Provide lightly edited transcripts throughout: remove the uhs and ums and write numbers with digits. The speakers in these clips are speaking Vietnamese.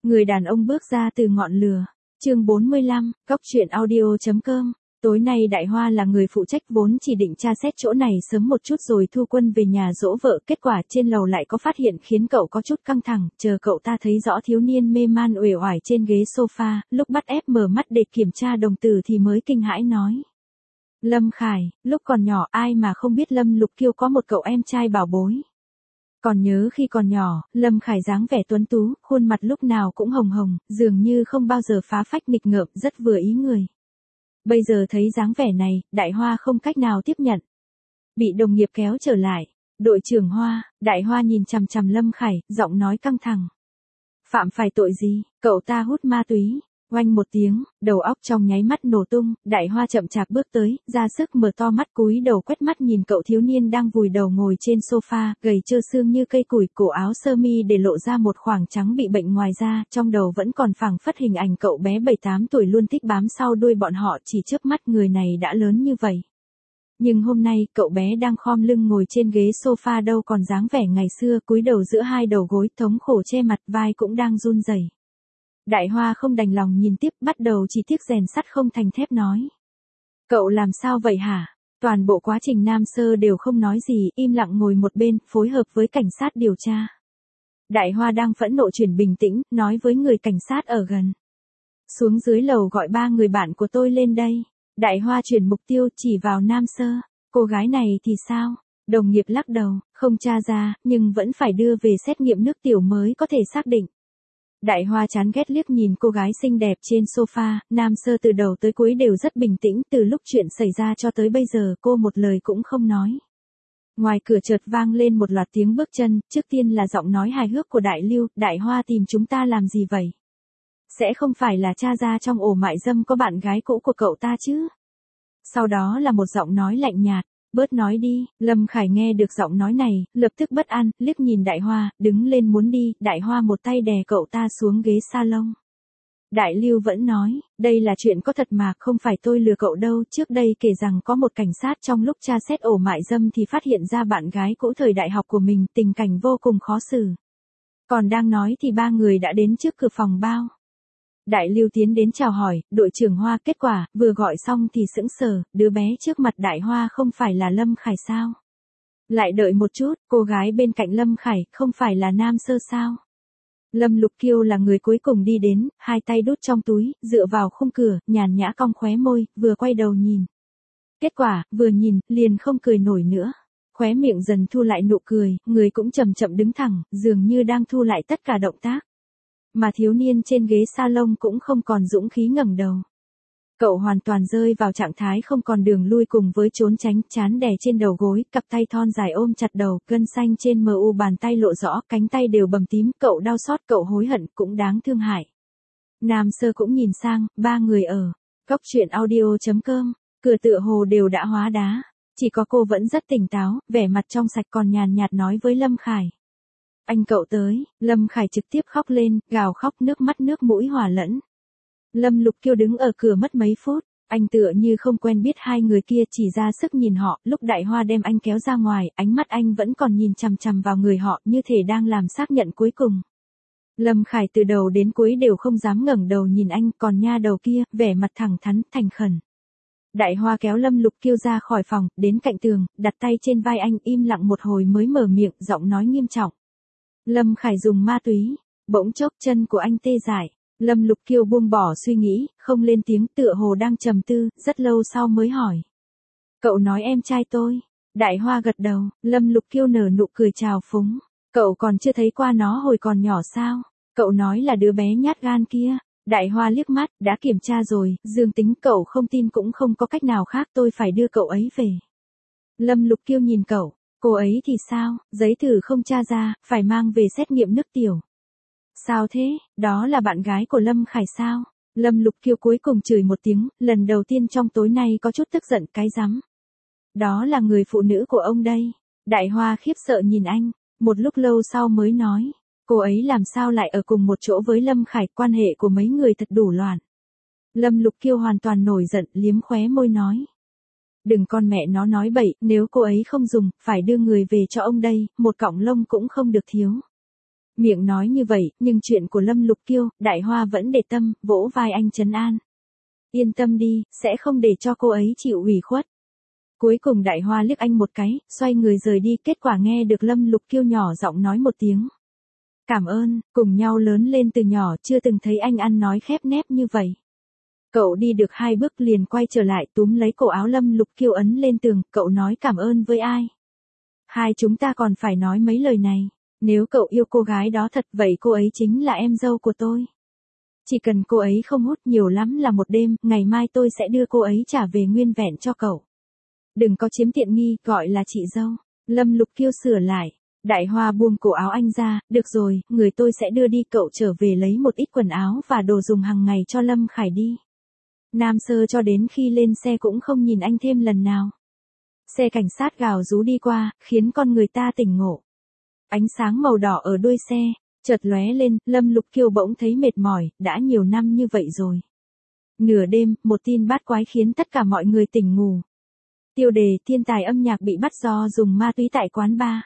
Người đàn ông bước ra từ ngọn lửa. Chương 45, Cóc truyện audio.com. Tối nay Đại Hoa là người phụ trách vốn chỉ định tra xét chỗ này sớm một chút rồi thu quân về nhà dỗ vợ, kết quả trên lầu lại có phát hiện khiến cậu có chút căng thẳng, chờ cậu ta thấy rõ thiếu niên mê man uể oải trên ghế sofa, lúc bắt ép mở mắt để kiểm tra đồng tử thì mới kinh hãi nói. Lâm Khải, lúc còn nhỏ ai mà không biết Lâm Lục Kiêu có một cậu em trai bảo bối. Còn nhớ khi còn nhỏ, Lâm Khải dáng vẻ tuấn tú, khuôn mặt lúc nào cũng hồng hồng, dường như không bao giờ phá phách nghịch ngợm, rất vừa ý người. Bây giờ thấy dáng vẻ này, Đại Hoa không cách nào tiếp nhận. Bị đồng nghiệp kéo trở lại. Đội trưởng Hoa, Đại Hoa nhìn chằm chằm Lâm Khải, giọng nói căng thẳng. Phạm phải tội gì, cậu ta hút ma túy. Oanh một tiếng, đầu óc trong nháy mắt nổ tung, Đại Hoa chậm chạp bước tới, ra sức mở to mắt cúi đầu quét mắt nhìn cậu thiếu niên đang vùi đầu ngồi trên sofa, gầy trơ xương như cây củi, cổ áo sơ mi để lộ ra một khoảng trắng bị bệnh ngoài da, trong đầu vẫn còn phảng phất hình ảnh cậu bé 7-8 tuổi luôn thích bám sau đuôi bọn họ, chỉ chớp mắt người này đã lớn như vậy. Nhưng hôm nay, cậu bé đang khom lưng ngồi trên ghế sofa đâu còn dáng vẻ ngày xưa, cúi đầu giữa hai đầu gối, thống khổ che mặt, vai cũng đang run rẩy. Đại Hoa không đành lòng nhìn tiếp, bắt đầu chỉ tiếc rèn sắt không thành thép nói. Cậu làm sao vậy hả? Toàn bộ quá trình Nam Sơ đều không nói gì, im lặng ngồi một bên, phối hợp với cảnh sát điều tra. Đại Hoa đang phẫn nộ chuyển bình tĩnh, nói với người cảnh sát ở gần. Xuống dưới lầu gọi 3 người bạn của tôi lên đây. Đại Hoa chuyển mục tiêu chỉ vào Nam Sơ. Cô gái này thì sao? Đồng nghiệp lắc đầu, không tra ra, nhưng vẫn phải đưa về xét nghiệm nước tiểu mới có thể xác định. Đại Hoa chán ghét liếc nhìn cô gái xinh đẹp trên sofa, Nam Sơ từ đầu tới cuối đều rất bình tĩnh, từ lúc chuyện xảy ra cho tới bây giờ cô một lời cũng không nói. Ngoài cửa chợt vang lên một loạt tiếng bước chân, trước tiên là giọng nói hài hước của Đại Lưu, Đại Hoa tìm chúng ta làm gì vậy? Sẽ không phải là tra ra trong ổ mại dâm có bạn gái cũ của cậu ta chứ? Sau đó là một giọng nói lạnh nhạt. Bớt nói đi, Lâm Khải nghe được giọng nói này, lập tức bất an, liếc nhìn Đại Hoa, đứng lên muốn đi, Đại Hoa một tay đè cậu ta xuống ghế salon. Đại Lưu vẫn nói, đây là chuyện có thật mà, không phải tôi lừa cậu đâu, trước đây kể rằng có một cảnh sát trong lúc tra xét ổ mại dâm thì phát hiện ra bạn gái cũ thời đại học của mình, tình cảnh vô cùng khó xử. Còn đang nói thì 3 người đã đến trước cửa phòng bao. Đại Lưu tiến đến chào hỏi, đội trưởng Hoa, kết quả, vừa gọi xong thì sững sờ, đứa bé trước mặt Đại Hoa không phải là Lâm Khải sao? Lại đợi một chút, cô gái bên cạnh Lâm Khải, không phải là Nam Sơ sao? Lâm Lục Kiêu là người cuối cùng đi đến, hai tay đút trong túi, dựa vào khung cửa, nhàn nhã cong khóe môi, vừa quay đầu nhìn. Kết quả, vừa nhìn, liền không cười nổi nữa. Khóe miệng dần thu lại nụ cười, người cũng chậm chậm đứng thẳng, dường như đang thu lại tất cả động tác. Mà thiếu niên trên ghế salon cũng không còn dũng khí ngẩng đầu. Cậu hoàn toàn rơi vào trạng thái không còn đường lui cùng với trốn tránh, chán đè trên đầu gối, cặp tay thon dài ôm chặt đầu, gân xanh trên mu bàn tay lộ rõ, cánh tay đều bầm tím, cậu đau xót, cậu hối hận, cũng đáng thương hại. Nam Sơ cũng nhìn sang, 3 người ở Cóc truyện audio.com, cửa tựa hồ đều đã hóa đá, chỉ có cô vẫn rất tỉnh táo, vẻ mặt trong sạch còn nhàn nhạt nói với Lâm Khải. Anh cậu tới, Lâm Khải trực tiếp khóc lên, gào khóc nước mắt nước mũi hòa lẫn. Lâm Lục Kiêu đứng ở cửa mất mấy phút, anh tựa như không quen biết hai người kia chỉ ra sức nhìn họ, lúc Đại Hoa đem anh kéo ra ngoài, ánh mắt anh vẫn còn nhìn chằm chằm vào người họ như thể đang làm xác nhận cuối cùng. Lâm Khải từ đầu đến cuối đều không dám ngẩng đầu nhìn anh, còn nha đầu kia, vẻ mặt thẳng thắn, thành khẩn. Đại Hoa kéo Lâm Lục Kiêu ra khỏi phòng, đến cạnh tường, đặt tay trên vai anh, im lặng một hồi mới mở miệng, giọng nói nghiêm trọng. Lâm Khải dùng ma túy, bỗng chốc chân của anh tê dại. Lâm Lục Kiêu buông bỏ suy nghĩ, không lên tiếng, tựa hồ đang trầm tư, rất lâu sau mới hỏi. Cậu nói em trai tôi. Đại Hoa gật đầu, Lâm Lục Kiêu nở nụ cười trào phúng. Cậu còn chưa thấy qua nó hồi còn nhỏ sao? Cậu nói là đứa bé nhát gan kia. Đại Hoa liếc mắt, đã kiểm tra rồi, dương tính, cậu không tin cũng không có cách nào khác, tôi phải đưa cậu ấy về. Lâm Lục Kiêu nhìn cậu, cô ấy thì sao, giấy thử không tra ra, phải mang về xét nghiệm nước tiểu. Sao thế, đó là bạn gái của Lâm Khải sao? Lâm Lục Kiêu cuối cùng chửi một tiếng, lần đầu tiên trong tối nay có chút tức giận, cái rắm. Đó là người phụ nữ của ông đây. Đại Hoa khiếp sợ nhìn anh, một lúc lâu sau mới nói, cô ấy làm sao lại ở cùng một chỗ với Lâm Khải, quan hệ của mấy người thật đủ loạn. Lâm Lục Kiêu hoàn toàn nổi giận, liếm khóe môi nói. Đừng con mẹ nó nói bậy, nếu cô ấy không dùng, phải đưa người về cho ông đây, một cọng lông cũng không được thiếu. Miệng nói như vậy, nhưng chuyện của Lâm Lục Kiêu, Đại Hoa vẫn để tâm, vỗ vai anh trấn an. Yên tâm đi, sẽ không để cho cô ấy chịu ủy khuất. Cuối cùng Đại Hoa liếc anh một cái, xoay người rời đi, kết quả nghe được Lâm Lục Kiêu nhỏ giọng nói một tiếng. Cảm ơn, cùng nhau lớn lên từ nhỏ chưa từng thấy anh ăn nói khép nép như vậy. Cậu đi được 2 bước liền quay trở lại túm lấy cổ áo Lâm Lục Kiêu ấn lên tường, cậu nói cảm ơn với ai? Hai chúng ta còn phải nói mấy lời này. Nếu cậu yêu cô gái đó thật vậy cô ấy chính là em dâu của tôi. Chỉ cần cô ấy không hút nhiều lắm là một đêm, ngày mai tôi sẽ đưa cô ấy trả về nguyên vẹn cho cậu. Đừng có chiếm tiện nghi, gọi là chị dâu. Lâm Lục Kiêu sửa lại. Đại Hoa buông cổ áo anh ra, được rồi, người tôi sẽ đưa đi, cậu trở về lấy một ít quần áo và đồ dùng hàng ngày cho Lâm Khải đi. Nam Sơ cho đến khi lên xe cũng không nhìn anh thêm lần nào. Xe cảnh sát gào rú đi qua, khiến con người ta tỉnh ngộ. Ánh sáng màu đỏ ở đuôi xe, chợt lóe lên, Lâm Lục Kiêu bỗng thấy mệt mỏi, đã nhiều năm như vậy rồi. Nửa đêm, một tin bát quái khiến tất cả mọi người tỉnh ngủ. Tiêu đề thiên tài âm nhạc bị bắt do dùng ma túy tại quán bar.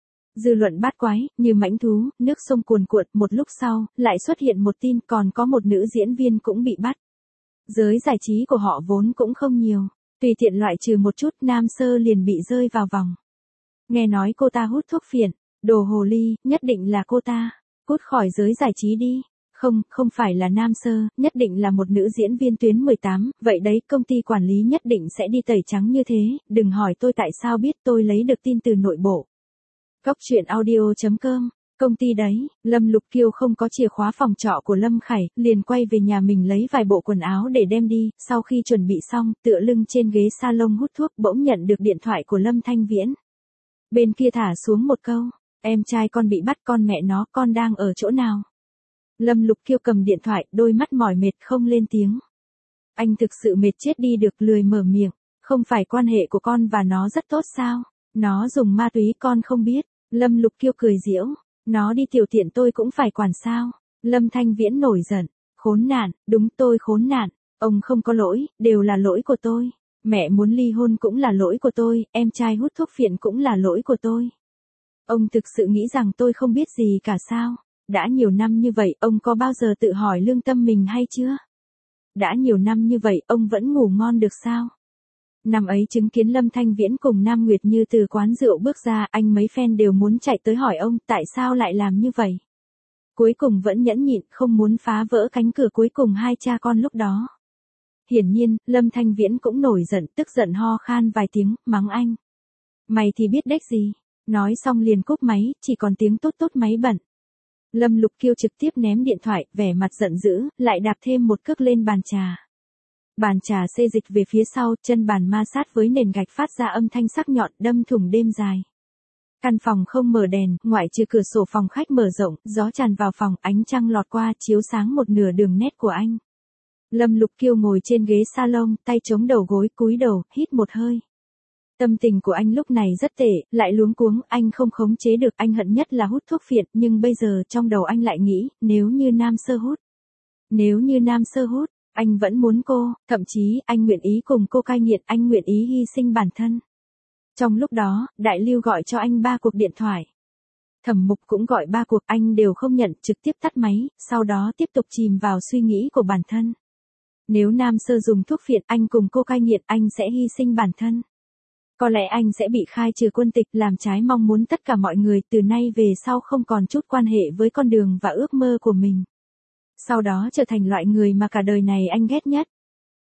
Dư luận bát quái, như mãnh thú, nước sông cuồn cuộn, một lúc sau, lại xuất hiện một tin còn có một nữ diễn viên cũng bị bắt. Giới giải trí của họ vốn cũng không nhiều, tùy tiện loại trừ một chút, Nam Sơ liền bị rơi vào vòng. Nghe nói cô ta hút thuốc phiện, đồ hồ ly, nhất định là cô ta. Cút khỏi giới giải trí đi. Không, không phải là Nam Sơ, nhất định là một nữ diễn viên tuyến 18, vậy đấy, công ty quản lý nhất định sẽ đi tẩy trắng như thế, đừng hỏi tôi tại sao biết, tôi lấy được tin từ nội bộ. Góc truyện audio.com, công ty đấy, Lâm Lục Kiêu không có chìa khóa phòng trọ của Lâm Khải, liền quay về nhà mình lấy vài bộ quần áo để đem đi, sau khi chuẩn bị xong, tựa lưng trên ghế salon hút thuốc bỗng nhận được điện thoại của Lâm Thanh Viễn. Bên kia thả xuống một câu, em trai con bị bắt, con mẹ nó, con đang ở chỗ nào? Lâm Lục Kiêu cầm điện thoại, đôi mắt mỏi mệt không lên tiếng. Anh thực sự mệt chết đi được, lười mở miệng, không phải quan hệ của con và nó rất tốt sao? Nó dùng ma túy con không biết. Lâm Lục Kiêu cười giễu, nó đi tiểu tiện tôi cũng phải quản sao? Lâm Thanh Viễn nổi giận, khốn nạn, đúng tôi khốn nạn, ông không có lỗi, đều là lỗi của tôi. Mẹ muốn ly hôn cũng là lỗi của tôi, em trai hút thuốc phiện cũng là lỗi của tôi. Ông thực sự nghĩ rằng tôi không biết gì cả sao? Đã nhiều năm như vậy, ông có bao giờ tự hỏi lương tâm mình hay chưa? Đã nhiều năm như vậy, ông vẫn ngủ ngon được sao? Năm ấy chứng kiến Lâm Thanh Viễn cùng Nam Nguyệt Như từ quán rượu bước ra, anh mấy fan đều muốn chạy tới hỏi ông tại sao lại làm như vậy. Cuối cùng vẫn nhẫn nhịn, không muốn phá vỡ cánh cửa cuối cùng hai cha con lúc đó. Hiển nhiên, Lâm Thanh Viễn cũng nổi giận, tức giận ho khan vài tiếng, mắng anh. Mày thì biết đếch gì. Nói xong liền cúp máy, chỉ còn tiếng tốt tốt máy bận. Lâm Lục Kiêu trực tiếp ném điện thoại, vẻ mặt giận dữ, lại đạp thêm một cước lên bàn trà. Bàn trà xê dịch về phía sau, chân bàn ma sát với nền gạch phát ra âm thanh sắc nhọn, đâm thủng đêm dài. Căn phòng không mở đèn, ngoại trừ cửa sổ phòng khách mở rộng, gió tràn vào phòng, ánh trăng lọt qua, chiếu sáng một nửa đường nét của anh. Lâm Lục Kiêu ngồi trên ghế salon, tay chống đầu gối, cúi đầu, hít một hơi. Tâm tình của anh lúc này rất tệ, lại luống cuống, anh không khống chế được, anh hận nhất là hút thuốc phiện, nhưng bây giờ trong đầu anh lại nghĩ, nếu như Nam Sơ hút. Nếu như Nam Sơ hút, anh vẫn muốn cô, thậm chí, anh nguyện ý cùng cô cai nghiện, anh nguyện ý hy sinh bản thân. Trong lúc đó, Đại Lưu gọi cho anh 3 cuộc điện thoại. Thẩm Mục cũng gọi 3 cuộc, anh đều không nhận, trực tiếp tắt máy, sau đó tiếp tục chìm vào suy nghĩ của bản thân. Nếu Nam Sơ dùng thuốc phiện, anh cùng cô cai nghiện, anh sẽ hy sinh bản thân. Có lẽ anh sẽ bị khai trừ quân tịch, làm trái mong muốn tất cả mọi người, từ nay về sau không còn chút quan hệ với con đường và ước mơ của mình. Sau đó trở thành loại người mà cả đời này anh ghét nhất.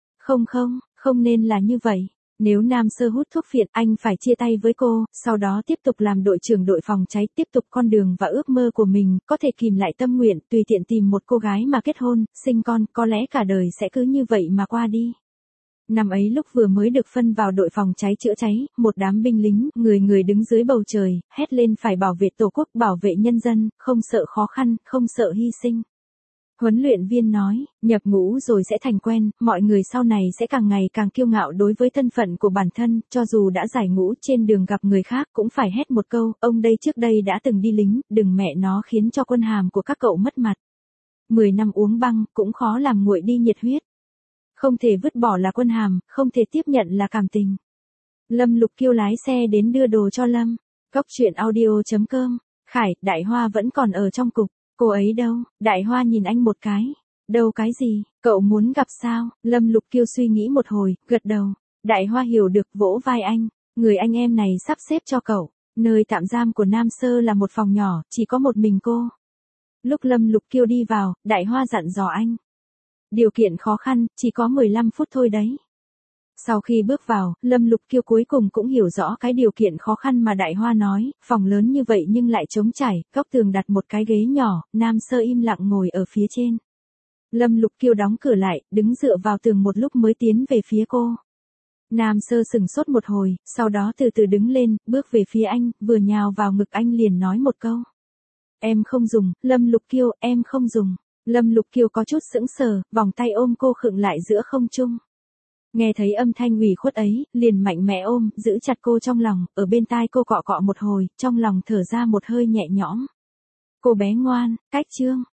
Không nên là như vậy. Nếu Nam Sơ hút thuốc phiện, anh phải chia tay với cô, sau đó tiếp tục làm đội trưởng đội phòng cháy, tiếp tục con đường và ước mơ của mình, có thể kìm lại tâm nguyện, tùy tiện tìm một cô gái mà kết hôn, sinh con, có lẽ cả đời sẽ cứ như vậy mà qua đi. Năm ấy lúc vừa mới được phân vào đội phòng cháy chữa cháy, một đám binh lính, người đứng dưới bầu trời, hét lên phải bảo vệ Tổ quốc, bảo vệ nhân dân, không sợ khó khăn, không sợ hy sinh. Huấn luyện viên nói, nhập ngũ rồi sẽ thành quen, mọi người sau này sẽ càng ngày càng kiêu ngạo đối với thân phận của bản thân, cho dù đã giải ngũ trên đường gặp người khác cũng phải hét một câu, ông đây trước đây đã từng đi lính, đừng mẹ nó khiến cho quân hàm của các cậu mất mặt. 10 năm uống băng, cũng khó làm nguội đi nhiệt huyết. Không thể vứt bỏ là quân hàm, không thể tiếp nhận là cảm tình. Lâm Lục Kiêu lái xe đến đưa đồ cho Lâm. Góc truyện audio.com Khải, Đại Hoa vẫn còn ở trong cục, cô ấy đâu? Đại Hoa nhìn anh một cái. Đâu cái gì, cậu muốn gặp sao? Lâm Lục Kiêu suy nghĩ một hồi, gật đầu. Đại Hoa hiểu được vỗ vai anh, người anh em này sắp xếp cho cậu. Nơi tạm giam của Nam Sơ là một phòng nhỏ, chỉ có một mình cô. Lúc Lâm Lục Kiêu đi vào, Đại Hoa dặn dò anh. Điều kiện khó khăn, chỉ có 15 phút thôi đấy. Sau khi bước vào, Lâm Lục Kiêu cuối cùng cũng hiểu rõ cái điều kiện khó khăn mà Đại Hoa nói, phòng lớn như vậy nhưng lại trống trải, góc tường đặt một cái ghế nhỏ, Nam Sơ im lặng ngồi ở phía trên. Lâm Lục Kiêu đóng cửa lại, đứng dựa vào tường một lúc mới tiến về phía cô. Nam Sơ sững sốt một hồi, sau đó từ từ đứng lên, bước về phía anh, vừa nhào vào ngực anh liền nói một câu. Em không dùng, Lâm Lục Kiêu, em không dùng. Lâm Lục Kiêu có chút sững sờ, vòng tay ôm cô khựng lại giữa không trung. Nghe thấy âm thanh ủy khuất ấy, liền mạnh mẽ ôm, giữ chặt cô trong lòng, ở bên tai cô cọ cọ một hồi, trong lòng thở ra một hơi nhẹ nhõm. Cô bé ngoan, cách chương.